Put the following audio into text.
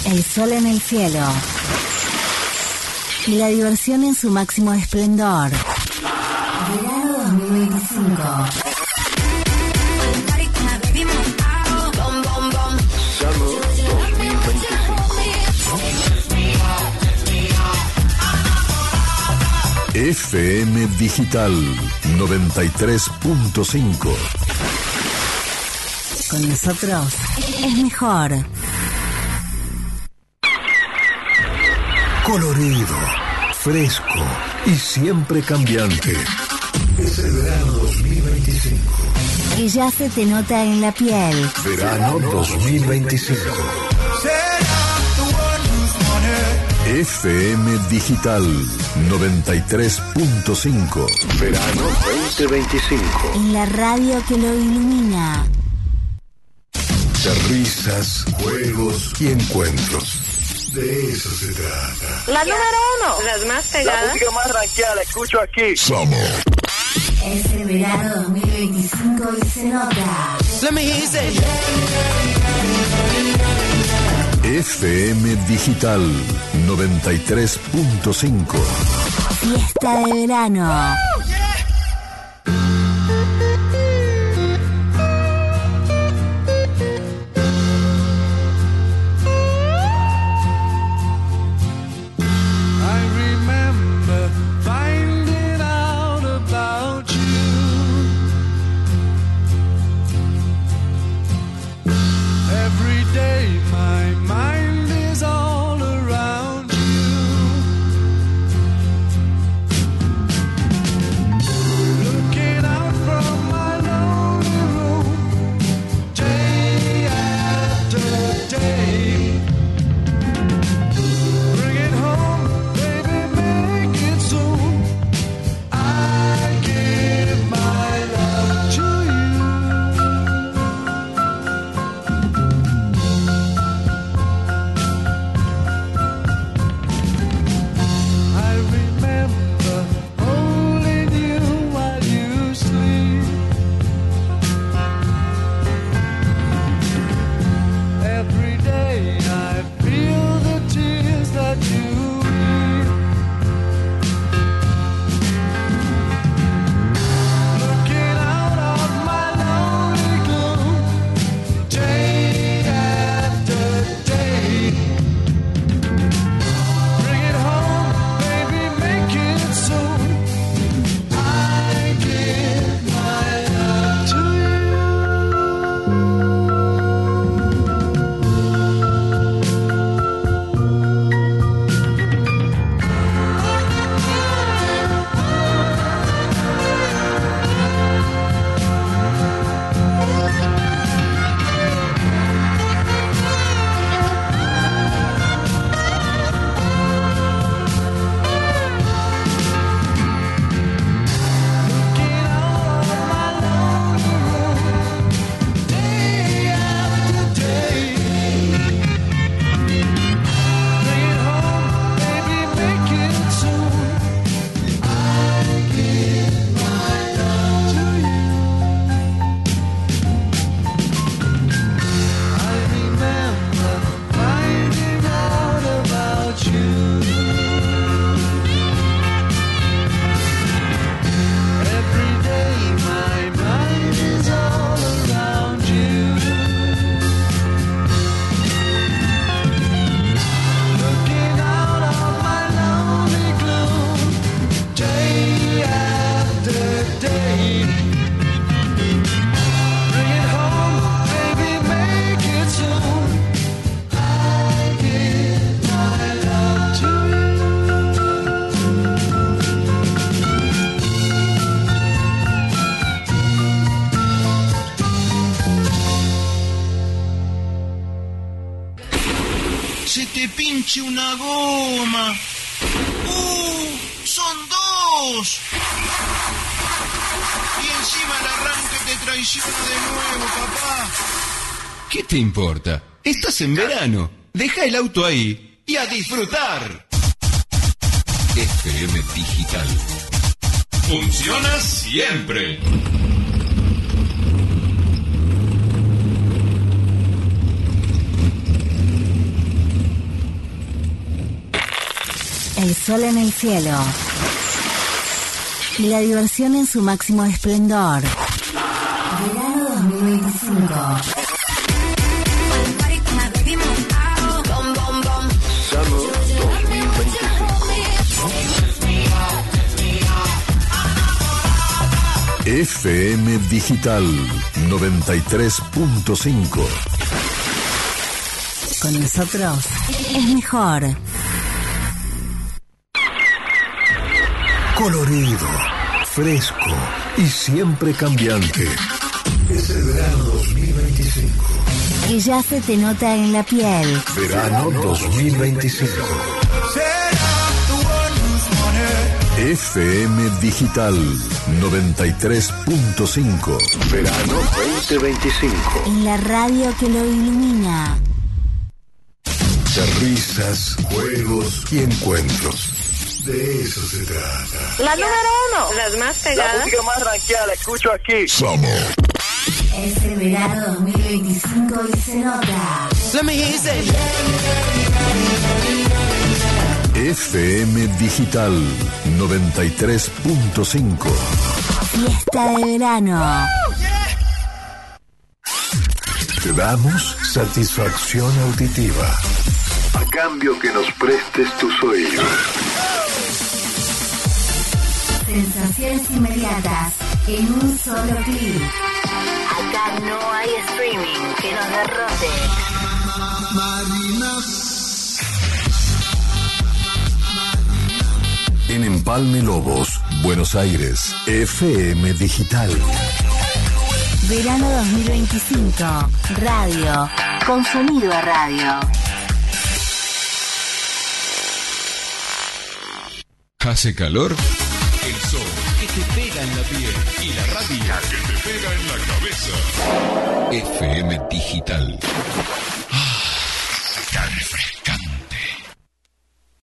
El sol en el cielo y la diversión en su máximo esplendor. Verano 2025. FM Digital 93.5. Con nosotros es mejor. Colorido, fresco y siempre cambiante. Es el verano 2025. Y ya se te nota en la piel. Verano 2025. FM Digital 93.5. Verano 2025. En la radio que lo ilumina. De risas, juegos y encuentros. De eso se trata. La número 1, las más pegadas. La música más rankeada, la escucho aquí. Somos. Es el verano 2025 y se nota. Let me hear you say. FM Digital 93.5. Fiesta de verano. Una goma. Son dos. Y encima el arranque te traiciona de nuevo, papá. ¿Qué te importa? Estás en verano. Deja el auto ahí y a disfrutar. FM Digital. Funciona siempre. el sol en el cielo y la diversión en su máximo esplendor. Verano 2025. FM Digital 93.5. Con nosotros es mejor. Colorido, fresco y siempre cambiante. Es el verano 2025. Que ya se te nota en la piel. Verano 2025. FM Digital 93.5. Verano 2025. En la radio que lo ilumina. De risas, juegos y encuentros. De eso se trata. La número 1, las más La pegadas. música más ranqueada la escucho aquí. Somos Es el verano 2025 y se nota. FM Digital 93.5. Fiesta de verano. Te damos satisfacción auditiva. A cambio que nos prestes tus oídos. Sensaciones inmediatas en un solo clic. Acá no hay streaming que nos derrote. En Empalme Lobos, Buenos Aires, FM Digital. Verano 2025. Radio. Con sonido a radio. ¿Hace calor? El sol que te pega en la piel y la radio que te pega en la cabeza. FM Digital.